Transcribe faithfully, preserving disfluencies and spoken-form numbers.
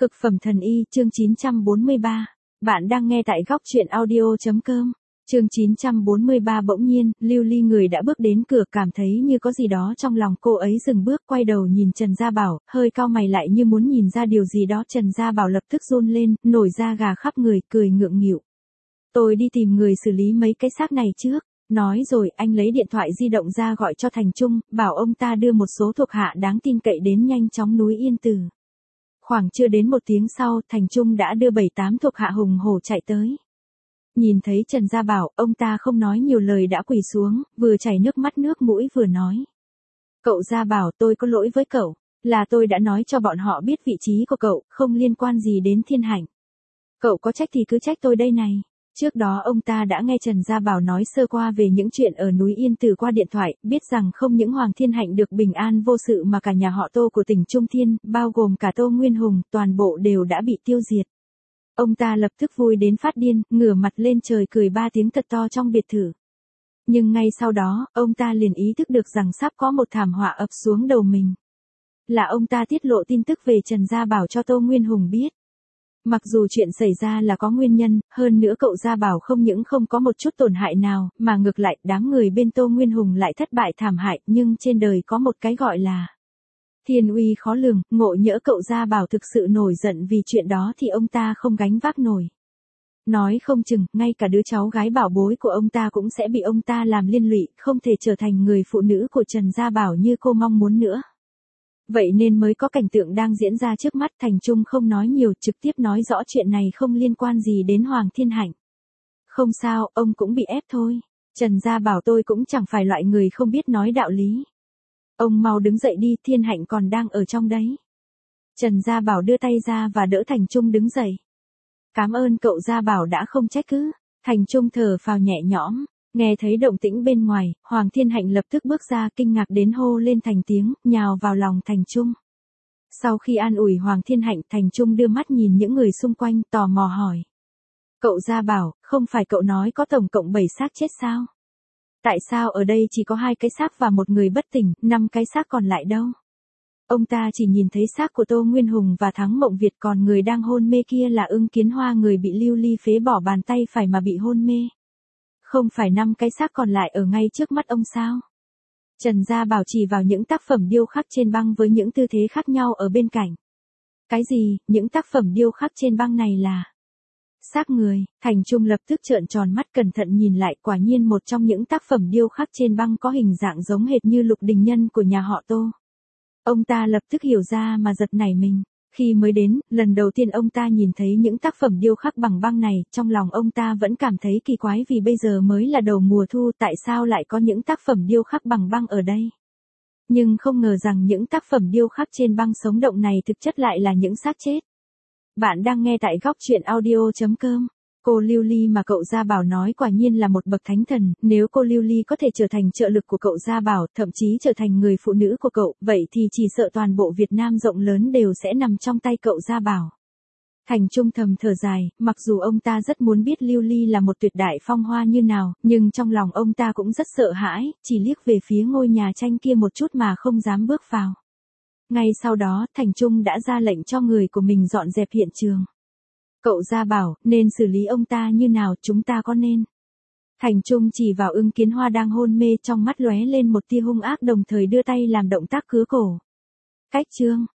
Cực phẩm thần y, chương chín trăm bốn mươi ba. Bạn đang nghe tại góc truyện audio.com. Chương chín trăm bốn mươi ba. Bỗng nhiên, Lưu Ly người đã bước đến cửa, cảm thấy như có gì đó trong lòng cô ấy dừng bước, quay đầu nhìn Trần Gia Bảo, hơi cau mày lại như muốn nhìn ra điều gì đó. Trần Gia Bảo lập tức run lên, nổi da gà khắp người, cười ngượng nghịu. Tôi đi tìm người xử lý mấy cái xác này trước. Nói rồi, anh lấy điện thoại di động ra gọi cho Thành Trung, bảo ông ta đưa một số thuộc hạ đáng tin cậy đến nhanh chóng núi Yên Tử. Khoảng chưa đến một tiếng sau, Thành Trung đã đưa bảy tám thuộc hạ hùng hổ chạy tới. Nhìn thấy Trần Gia Bảo, ông ta không nói nhiều lời đã quỳ xuống, vừa chảy nước mắt nước mũi vừa nói. Cậu Gia Bảo, tôi có lỗi với cậu, là tôi đã nói cho bọn họ biết vị trí của cậu, không liên quan gì đến Thiên Hạnh. Cậu có trách thì cứ trách tôi đây này. Trước đó ông ta đã nghe Trần Gia Bảo nói sơ qua về những chuyện ở núi Yên Tử qua điện thoại, biết rằng không những Hoàng Thiên Hạnh được bình an vô sự mà cả nhà họ Tô của tỉnh Trung Thiên, bao gồm cả Tô Nguyên Hùng, toàn bộ đều đã bị tiêu diệt. Ông ta lập tức vui đến phát điên, ngửa mặt lên trời cười ba tiếng thật to trong biệt thự. Nhưng ngay sau đó, ông ta liền ý thức được rằng sắp có một thảm họa ập xuống đầu mình. Là ông ta tiết lộ tin tức về Trần Gia Bảo cho Tô Nguyên Hùng biết. Mặc dù chuyện xảy ra là có nguyên nhân, hơn nữa cậu Gia Bảo không những không có một chút tổn hại nào, mà ngược lại đám người bên Tô Nguyên Hùng lại thất bại thảm hại, nhưng trên đời có một cái gọi là thiên uy khó lường, ngộ nhỡ cậu Gia Bảo thực sự nổi giận vì chuyện đó thì ông ta không gánh vác nổi. Nói không chừng, ngay cả đứa cháu gái bảo bối của ông ta cũng sẽ bị ông ta làm liên lụy, không thể trở thành người phụ nữ của Trần Gia Bảo như cô mong muốn nữa. Vậy nên mới có cảnh tượng đang diễn ra trước mắt. Thành Trung không nói nhiều, trực tiếp nói rõ chuyện này không liên quan gì đến Hoàng Thiên Hạnh. Không sao, ông cũng bị ép thôi. Trần Gia Bảo tôi cũng chẳng phải loại người không biết nói đạo lý. Ông mau đứng dậy đi, Thiên Hạnh còn đang ở trong đấy. Trần Gia Bảo đưa tay ra và đỡ Thành Trung đứng dậy. Cảm ơn cậu Gia Bảo đã không trách cứ. Thành Trung thở phào nhẹ nhõm. Nghe thấy động tĩnh bên ngoài, Hoàng Thiên Hạnh lập tức bước ra, kinh ngạc đến hô lên thành tiếng, nhào vào lòng Thành Trung. Sau khi an ủi Hoàng Thiên Hạnh, Thành Trung đưa mắt nhìn những người xung quanh, tò mò hỏi. Cậu Gia Bảo, không phải cậu nói có tổng cộng bảy xác chết sao? Tại sao ở đây chỉ có hai cái xác và một người bất tỉnh, năm cái xác còn lại đâu? Ông ta chỉ nhìn thấy xác của Tô Nguyên Hùng và Thắng Mộng Việt, còn người đang hôn mê kia là Ưng Kiến Hoa, người bị Lưu Ly phế bỏ bàn tay phải mà bị hôn mê. Không phải năm cái xác còn lại ở ngay trước mắt ông sao? Trần Gia Bảo chỉ vào những tác phẩm điêu khắc trên băng với những tư thế khác nhau ở bên cạnh. Cái gì, những tác phẩm điêu khắc trên băng này là xác người? Thành Trung lập tức trợn tròn mắt cẩn thận nhìn lại, quả nhiên một trong những tác phẩm điêu khắc trên băng có hình dạng giống hệt như Lục Đình Nhân của nhà họ Tô. Ông ta lập tức hiểu ra mà giật nảy mình. Khi mới đến, lần đầu tiên ông ta nhìn thấy những tác phẩm điêu khắc bằng băng này, trong lòng ông ta vẫn cảm thấy kỳ quái vì bây giờ mới là đầu mùa thu, tại sao lại có những tác phẩm điêu khắc bằng băng ở đây. Nhưng không ngờ rằng những tác phẩm điêu khắc trên băng sống động này thực chất lại là những xác chết. Bạn đang nghe tại góc truyện audio.com. Cô Lưu Ly mà cậu Gia Bảo nói quả nhiên là một bậc thánh thần, nếu cô Lưu Ly có thể trở thành trợ lực của cậu Gia Bảo, thậm chí trở thành người phụ nữ của cậu, vậy thì chỉ sợ toàn bộ Việt Nam rộng lớn đều sẽ nằm trong tay cậu Gia Bảo. Thành Trung thầm thở dài, mặc dù ông ta rất muốn biết Lưu Ly là một tuyệt đại phong hoa như nào, nhưng trong lòng ông ta cũng rất sợ hãi, chỉ liếc về phía ngôi nhà tranh kia một chút mà không dám bước vào. Ngay sau đó, Thành Trung đã ra lệnh cho người của mình dọn dẹp hiện trường. Cậu Gia Bảo, nên xử lý ông ta như nào, chúng ta có nên? Thành Trung chỉ vào Ưng Kiến Hoa đang hôn mê, trong mắt lóe lên một tia hung ác, đồng thời đưa tay làm động tác cứa cổ. Cách chương.